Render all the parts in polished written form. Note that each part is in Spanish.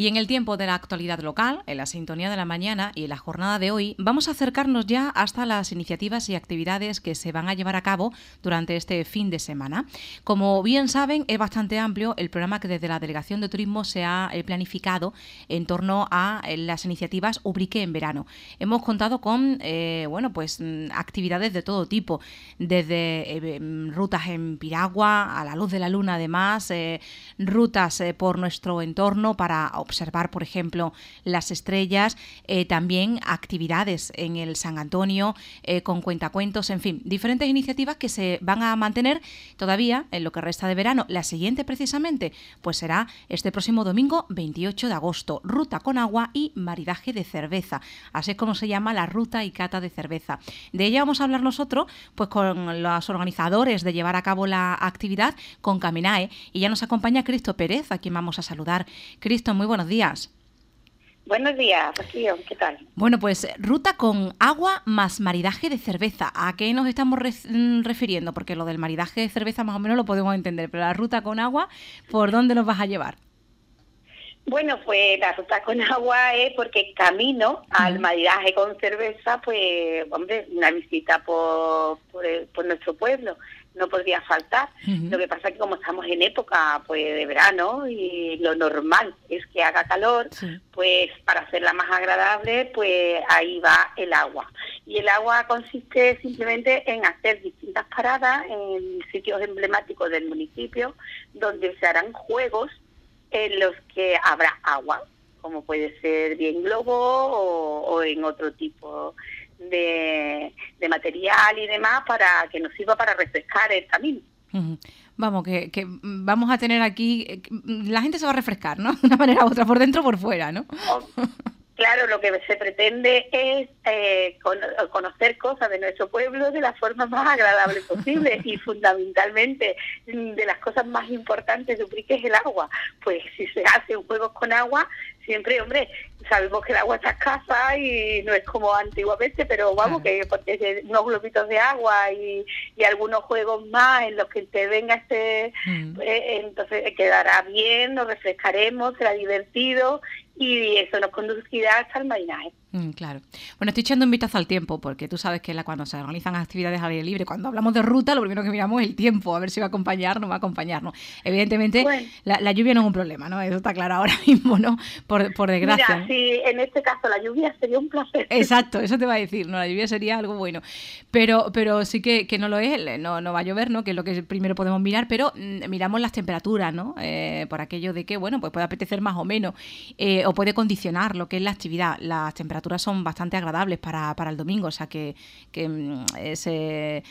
Y en el tiempo de la actualidad local, en la sintonía de la mañana y en la jornada de hoy, vamos a acercarnos ya hasta las iniciativas y actividades que se van a llevar a cabo durante este fin de semana. Como bien saben, es bastante amplio el programa que desde la Delegación de Turismo se ha planificado en torno a las iniciativas Ubrique en verano. Hemos contado con actividades de todo tipo, desde rutas en piragua, a la luz de la luna además, rutas por nuestro entorno para observar, por ejemplo, las estrellas, también actividades en el San Antonio con cuentacuentos, en fin, diferentes iniciativas que se van a mantener todavía en lo que resta de verano. La siguiente precisamente pues será este próximo domingo 28 de agosto, ruta con agua y maridaje de cerveza, así es como se llama la ruta y cata de cerveza. De ella vamos a hablar nosotros pues con los organizadores de llevar a cabo la actividad, con Caminae, y ya nos acompaña Cristo Pérez, a quien vamos a saludar. Cristo, muy buenos días. Buenos días, Rocío, ¿qué tal? Bueno, pues ruta con agua más maridaje de cerveza. ¿A qué nos estamos refiriendo? Porque lo del maridaje de cerveza más o menos lo podemos entender, pero la ruta con agua, ¿por dónde nos vas a llevar? Bueno, pues la ruta con agua es porque camino al maridaje con cerveza, pues, hombre, una visita por nuestro pueblo no podría faltar. Lo que pasa es que como estamos en época pues de verano y lo normal es que haga calor, pues para hacerla más agradable, pues ahí va el agua. Y el agua consiste simplemente en hacer distintas paradas en sitios emblemáticos del municipio, donde se harán juegos en los que habrá agua, como puede ser bien globo o en otro tipo de material y demás, para que nos sirva para refrescar el camino. Vamos, que vamos a tener aquí, la gente se va a refrescar, ¿no? De una manera u otra, por dentro o por fuera, ¿no? Claro, lo que se pretende es conocer cosas de nuestro pueblo de la forma más agradable posible y fundamentalmente de las cosas más importantes de Ubrique es el agua. Pues si se hacen juegos con agua, siempre, hombre, sabemos que el agua está escasa y no es como antiguamente, pero vamos, que porque unos globitos de agua y algunos juegos más en los que te venga entonces quedará bien, nos refrescaremos, será divertido y eso nos conducirá hasta el marinaje. Claro. Bueno, estoy echando un vistazo al tiempo, porque tú sabes que cuando se organizan actividades al aire libre, cuando hablamos de ruta, lo primero que miramos es el tiempo, a ver si va a acompañarnos, va a acompañarnos. Evidentemente, bueno, la lluvia no es un problema, ¿no? Eso está claro ahora mismo, ¿no? Por desgracia. Mira, sí, en este caso la lluvia sería un placer. Exacto, eso te va a decir, ¿no? La lluvia sería algo bueno. Pero sí que no lo es, no va a llover, ¿no? Que es lo que primero podemos mirar, pero miramos las temperaturas, ¿no? Por aquello de que, bueno, pues puede apetecer más o menos, o puede condicionar lo que es la actividad. Las temperaturas son bastante agradables para el domingo, o sea que se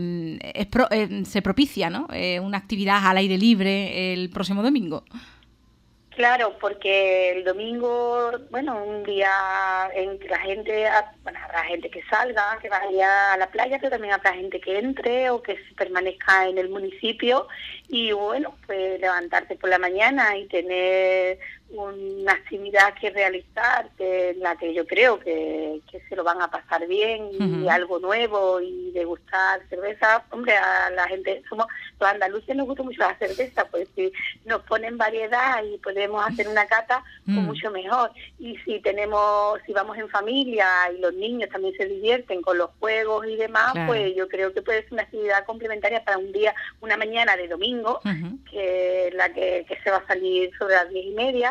propicia, ¿no? Una actividad al aire libre el próximo domingo. Claro, porque el domingo, bueno, un día en que la gente, bueno, habrá gente que salga, que vaya a la playa, pero también habrá gente que entre o que permanezca en el municipio y, bueno, pues levantarte por la mañana y tener una actividad que realizar, en la que yo creo que se lo van a pasar bien y algo nuevo y degustar cerveza. Hombre, a la gente, los andaluces nos gusta mucho la cerveza, pues si nos ponen variedad y podemos hacer una cata, pues mucho mejor. Y si vamos en familia y los niños también se divierten con los juegos y demás, claro, pues yo creo que puede ser una actividad complementaria para un día, una mañana de domingo, que es la que se va a salir sobre las 10:30,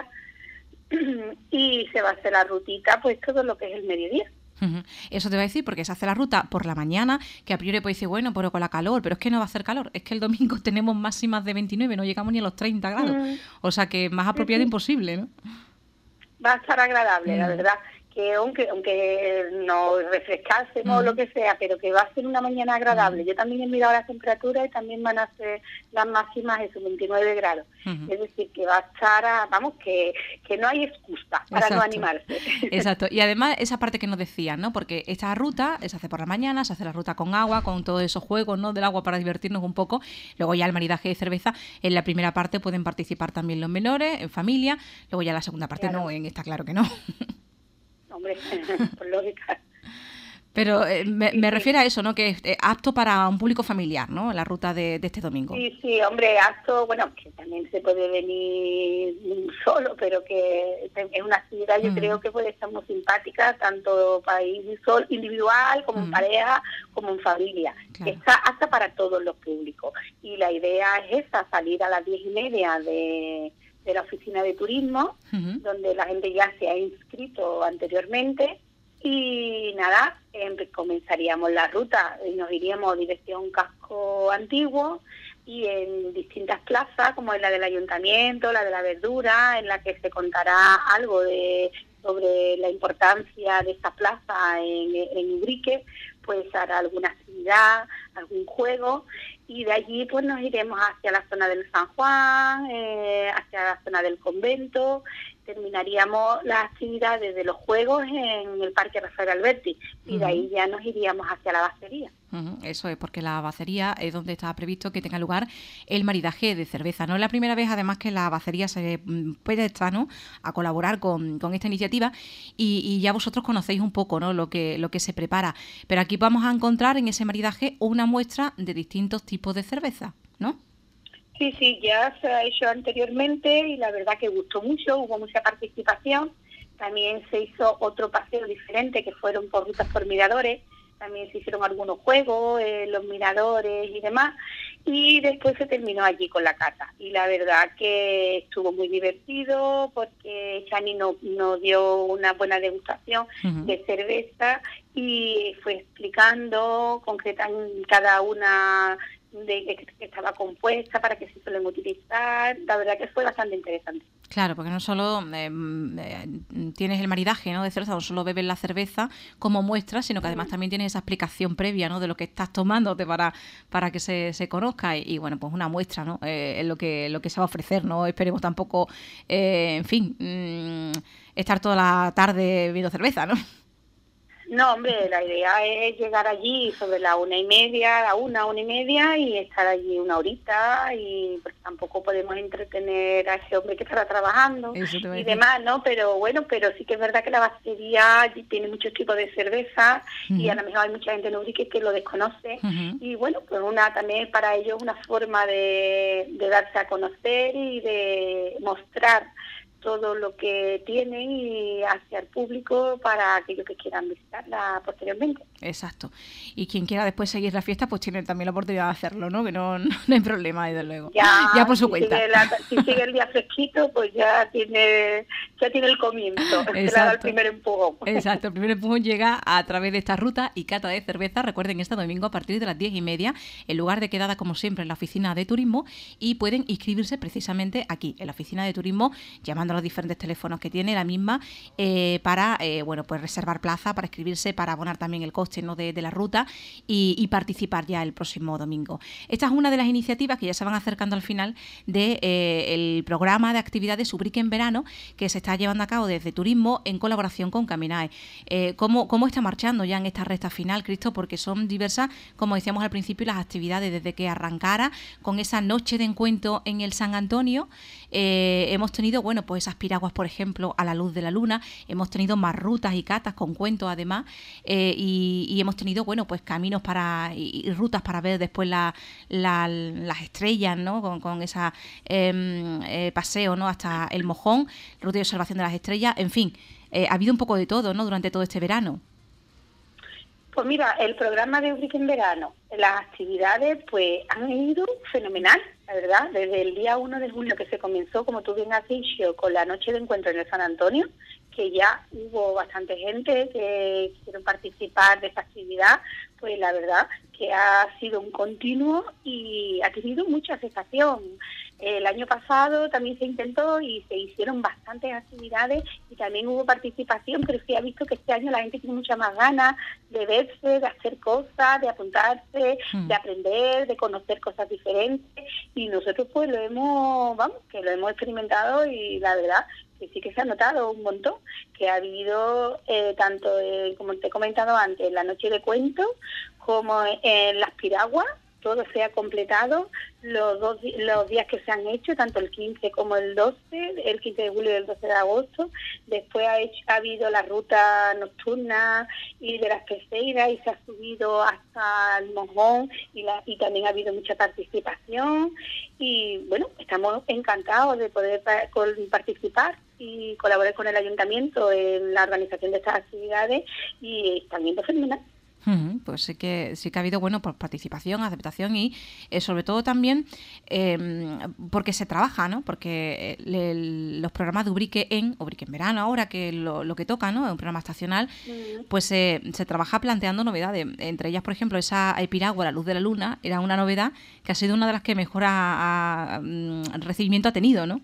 y se va a hacer la rutita pues todo lo que es el mediodía. Eso te va a decir, porque se hace la ruta por la mañana, que a priori puede decir, bueno, pero con la calor, pero es que no va a hacer calor, es que el domingo tenemos máximas de 29, no llegamos ni a los 30 grados, o sea que más apropiado imposible, ¿no? Va a estar agradable, la verdad, que aunque no refrescásemos o lo que sea, pero que va a ser una mañana agradable. Yo también he mirado las temperaturas y también van a ser las máximas de 29 grados. Es decir, que va a estar, que no hay excusa para no animarse. Exacto. Y además esa parte que nos decían, ¿no? Porque esta ruta se hace por la mañana, se hace la ruta con agua, con todos esos juegos, ¿no? Del agua para divertirnos un poco. Luego ya el maridaje de cerveza. En la primera parte pueden participar también los menores, en familia. Luego ya la segunda parte claro, no, está claro que no. Hombre, por lógica. Pero me refiero a eso, ¿no? Que es apto para un público familiar, ¿no? La ruta de este domingo. Sí, hombre, apto, bueno, que también se puede venir solo, pero que es una actividad, yo creo que puede estar muy simpática, tanto para ir solo, individual, como en pareja, como en familia. Claro. Está apta para todos los públicos. Y la idea es esa, salir a las 10:30 de la oficina de turismo, donde la gente ya se ha inscrito anteriormente. Y nada, comenzaríamos la ruta y nos iríamos dirección Casco Antiguo y en distintas plazas, como es la del Ayuntamiento, la de la Verdura, en la que se contará algo sobre la importancia de esta plaza en Ubrique, pues hará alguna actividad, algún juego, y de allí pues nos iremos hacia la zona del San Juan, hacia la zona del convento. Terminaríamos las actividades de los juegos en el Parque Rafael Alberti y de ahí ya nos iríamos hacia la Bacería. Eso es, porque la Bacería es donde está previsto que tenga lugar el maridaje de cerveza. No es la primera vez, además, que la Bacería se presta, ¿no?, a colaborar con esta iniciativa y ya vosotros conocéis un poco, ¿no?, lo que se prepara. Pero aquí vamos a encontrar en ese maridaje una muestra de distintos tipos de cerveza, ¿no? Sí, ya se ha hecho anteriormente y la verdad que gustó mucho, hubo mucha participación. También se hizo otro paseo diferente que fueron por rutas por miradores. También se hicieron algunos juegos, los miradores y demás, y después se terminó allí con la cata. Y la verdad que estuvo muy divertido porque Chani nos dio una buena degustación de cerveza y fue explicando concretamente cada una de que estaba compuesta, para qué se suelen utilizar. La verdad que fue bastante interesante. Claro, porque no solo tienes el maridaje, ¿no?, de cerveza, no solo bebes la cerveza como muestra, sino que además también tienes esa explicación previa, ¿no?, de lo que estás tomándote para que se conozca y bueno, pues una muestra, ¿no?, es lo que se va a ofrecer. No esperemos tampoco, estar toda la tarde bebiendo cerveza, ¿no? No, hombre, la idea es llegar allí sobre la 1:30, una y media, y estar allí una horita, y pues tampoco podemos entretener a ese hombre que estará trabajando y demás, ¿no? Pero bueno, pero sí que es verdad que la Bacería tiene muchos tipos de cerveza y a lo mejor hay mucha gente en Ubrique que lo desconoce y bueno, pues también para ellos una forma de darse a conocer y de mostrar todo lo que tienen y hacia el público para aquellos que quieran visitarla posteriormente. Exacto. Y quien quiera después seguir la fiesta, pues tiene también la oportunidad de hacerlo, ¿no? Que no hay problema, desde luego. Ya por su cuenta. Si sigue el día fresquito, pues ya tiene el comienzo. Exacto. El primer empujón. Exacto. El primer empujón llega a través de esta ruta y cata de cerveza. Recuerden, este domingo a partir de las 10:30, el lugar de quedada, como siempre, en la oficina de turismo, y pueden inscribirse precisamente aquí, en la oficina de turismo, llamando a los diferentes teléfonos que tiene la misma, para pues reservar plaza, para inscribirse, para abonar también el coste, ¿no?, de la ruta y participar ya el próximo domingo. Esta es una de las iniciativas que ya se van acercando al final de el programa de actividades Ubrique en verano, que se está llevando a cabo desde Turismo en colaboración con Caminae. ¿Cómo está marchando ya en esta recta final, Cristo? Porque son diversas, como decíamos al principio, las actividades desde que arrancara con esa noche de encuentro en el San Antonio. Hemos tenido, pues esas piraguas, por ejemplo, a la luz de la luna. Hemos tenido más rutas y catas con cuentos, además, y hemos tenido, pues caminos y rutas para ver después las estrellas, ¿no?, con esa paseo, ¿no?, hasta el Mojón, ruta de observación de las estrellas. En fin, ha habido un poco de todo, ¿no?, durante todo este verano. Pues mira, el programa de Ubrique en verano, las actividades pues han ido fenomenal, la verdad, desde el día 1 de julio que se comenzó, como tú bien has dicho, con la noche de encuentro en el San Antonio, que ya hubo bastante gente que quisieron participar de esta actividad, pues la verdad que ha sido un continuo y ha tenido mucha aceptación. El año pasado también se intentó y se hicieron bastantes actividades y también hubo participación, pero sí ha visto que este año la gente tiene mucha más ganas de verse, de hacer cosas, de apuntarse, de aprender, de conocer cosas diferentes, y nosotros pues lo hemos experimentado y la verdad que sí que se ha notado un montón, que ha habido como te he comentado antes, la noche de cuentos, como en las piraguas, todo se ha completado, los días que se han hecho, tanto el 15 como el 12, el 15 de julio y el 12 de agosto. Después ha habido la ruta nocturna y de las Peseiras y se ha subido hasta el Mojón y también ha habido mucha participación. Y bueno, estamos encantados de poder participar y colaborar con el ayuntamiento en la organización de estas actividades y también de fenomenal. Pues sí que ha habido pues participación, aceptación y sobre todo también porque se trabaja, ¿no? Porque los programas de Ubrique en Verano ahora, que lo que toca, ¿no? Es un programa estacional, pues se trabaja planteando novedades. Entre ellas, por ejemplo, esa piragua, la luz de la luna, era una novedad que ha sido una de las que mejor recibimiento ha tenido, ¿no?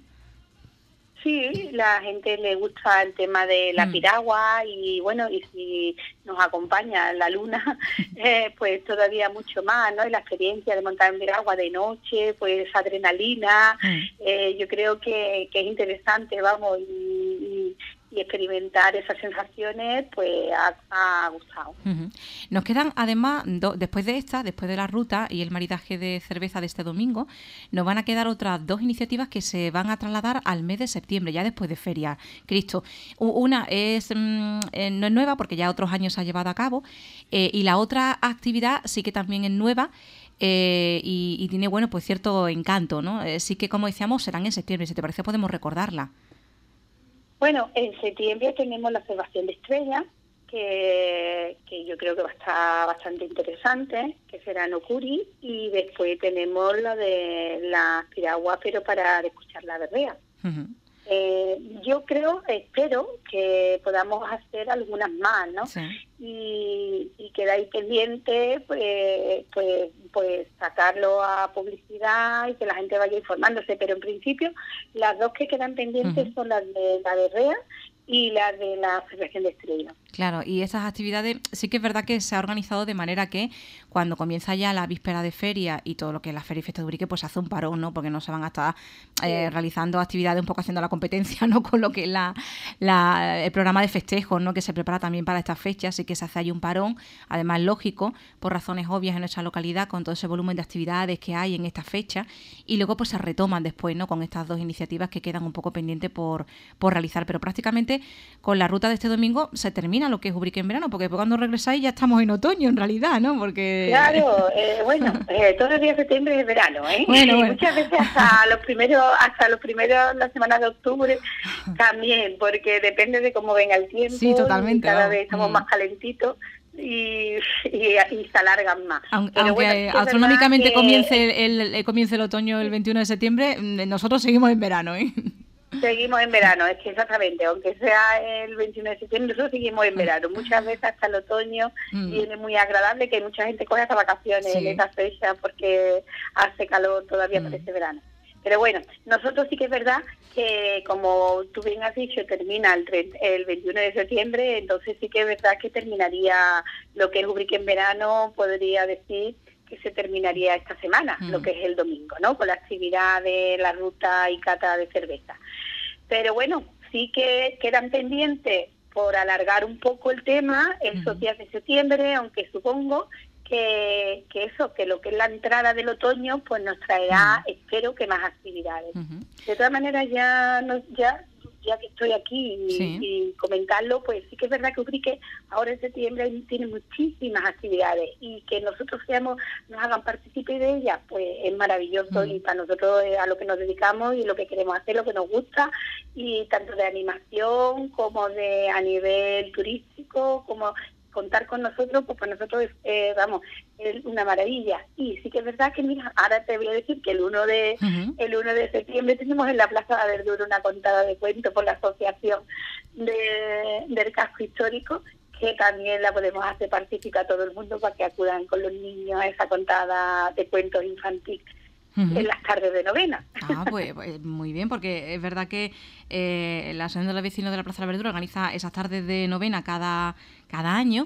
Sí, la gente le gusta el tema de la piragua y bueno, y si nos acompaña la luna, pues todavía mucho más, ¿no? Y la experiencia de montar en piragua de noche, pues adrenalina, yo creo que es interesante, vamos, y experimentar esas sensaciones, pues ha gustado. Nos quedan además, después de la ruta y el maridaje de cerveza de este domingo, nos van a quedar otras 2 iniciativas que se van a trasladar al mes de septiembre, ya después de Feria Cristo. Una no es nueva porque ya otros años se ha llevado a cabo, y la otra actividad sí que también es nueva, y tiene, bueno, pues cierto encanto, ¿no? Sí que, como decíamos, serán en septiembre. Si te parece, podemos recordarla. Bueno, en septiembre tenemos la observación de estrellas, que yo creo que va a estar bastante interesante, que será en Ocuri, y después tenemos la de las piraguas, pero para escuchar la berrea. Yo espero que podamos hacer algunas más, ¿no? Sí. Y quedáis pendientes, pues sacarlo a publicidad y que la gente vaya informándose, pero en principio las 2 que quedan pendientes son las de la berrea y las de la observación de estrellas. Claro, y esas actividades sí que es verdad que se ha organizado de manera que cuando comienza ya la víspera de feria y todo lo que es la Feria y Fiesta de Ubrique, pues se hace un parón, ¿no? Porque no se van a estar realizando actividades, un poco haciendo la competencia, ¿no? Con lo que es el programa de festejos, ¿no? Que se prepara también para estas fechas, así que se hace ahí un parón, además lógico, por razones obvias en nuestra localidad, con todo ese volumen de actividades que hay en esta fecha, y luego pues se retoman después, ¿no? Con estas 2 iniciativas que quedan un poco pendientes por realizar, pero prácticamente con la ruta de este domingo se termina lo que es Ubrique en verano, porque cuando regresáis ya estamos en otoño en realidad, ¿no? Porque claro, todo el día de septiembre es verano, ¿eh? Bueno. Muchas veces hasta los primeros la semana de octubre también, porque depende de cómo venga el tiempo. Sí, totalmente. Cada vez estamos más calentitos y se alargan más. Aunque bueno, astronómicamente comience el otoño el 21 de septiembre, nosotros seguimos en verano, ¿eh? Seguimos en verano, es que exactamente, aunque sea el 21 de septiembre, nosotros seguimos en verano. Muchas veces hasta el otoño viene muy agradable, que mucha gente coge hasta vacaciones en esa fecha porque hace calor, todavía parece verano. Pero bueno, nosotros sí que es verdad que, como tú bien has dicho, termina el 21 de septiembre, entonces sí que es verdad que terminaría lo que es Ubrique en verano, podría decir que se terminaría esta semana, lo que es el domingo, ¿no? Con la actividad de la ruta y cata de cerveza. Pero bueno, sí que quedan pendientes por alargar un poco el tema esos días de septiembre, aunque supongo que lo que es la entrada del otoño pues nos traerá, espero, que más actividades. De todas maneras, ya que estoy aquí y comentarlo, pues sí que es verdad que Ubrique ahora en septiembre tiene muchísimas actividades y que nosotros nos hagan partícipe de ellas, pues es maravilloso y para nosotros es a lo que nos dedicamos y lo que queremos hacer, lo que nos gusta, y tanto de animación como de a nivel turístico, como contar con nosotros, pues para nosotros es una maravilla. Y sí que es verdad que, mira, ahora te voy a decir que el 1 de septiembre tenemos en la Plaza de la Verdura una contada de cuentos por la Asociación del Casco Histórico, que también la podemos hacer participar a todo el mundo para que acudan con los niños a esa contada de cuentos infantiles en las tardes de novena. Pues muy bien, porque es verdad que la Asociación de los Vecinos de la Plaza de la Verdura organiza esas tardes de novena cada año,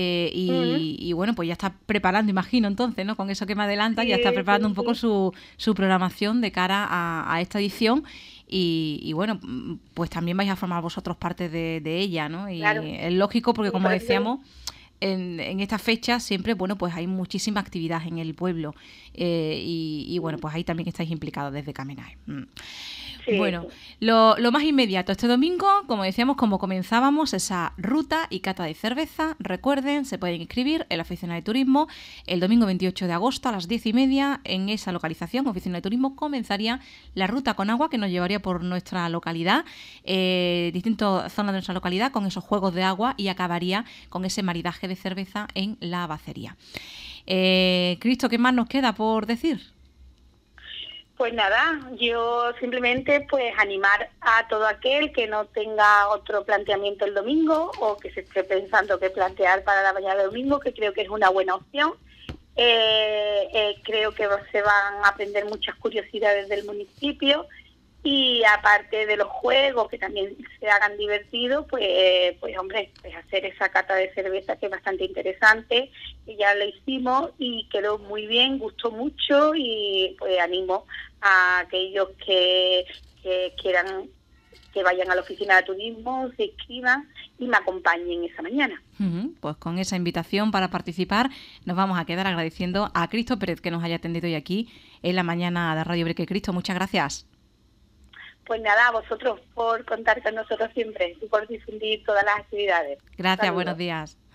y bueno, pues ya está preparando, imagino entonces, ¿no? Con eso que me adelanta, ya está preparando un poco su programación de cara a esta edición. Y bueno, pues también vais a formar vosotros parte de ella, ¿no? Y claro, es lógico porque, como decíamos, en esta fecha siempre, bueno, pues hay muchísima actividad en el pueblo y bueno, pues ahí también estáis implicados desde Camenae. Sí, Bueno, sí. lo más inmediato este domingo, como decíamos, como comenzábamos, esa ruta y cata de cerveza. Recuerden, se pueden inscribir en la Oficina de Turismo el domingo 28 de agosto a las 10:30. En esa localización, Oficina de Turismo, comenzaría la ruta con agua que nos llevaría por nuestra localidad, distintas zonas de nuestra localidad, con esos juegos de agua y acabaría con ese maridaje de cerveza en la bacería. Cristo, ¿qué más nos queda por decir? Pues nada, yo simplemente pues animar a todo aquel que no tenga otro planteamiento el domingo o que se esté pensando qué plantear para la mañana del domingo, que creo que es una buena opción. Creo que se van a aprender muchas curiosidades del municipio y aparte de los juegos que también se hagan divertidos, pues hombre, pues hacer esa cata de cerveza que es bastante interesante, que ya lo hicimos y quedó muy bien, gustó mucho y pues animo a aquellos que quieran que vayan a la oficina de turismo, se inscriban y me acompañen esa mañana. Pues con esa invitación para participar nos vamos a quedar agradeciendo a Cristo Pérez que nos haya atendido hoy aquí en la mañana de Radio Breque. Cristo, muchas gracias. Pues nada, a vosotros por contar con nosotros siempre y por difundir todas las actividades. Gracias, Saludos. buenos días.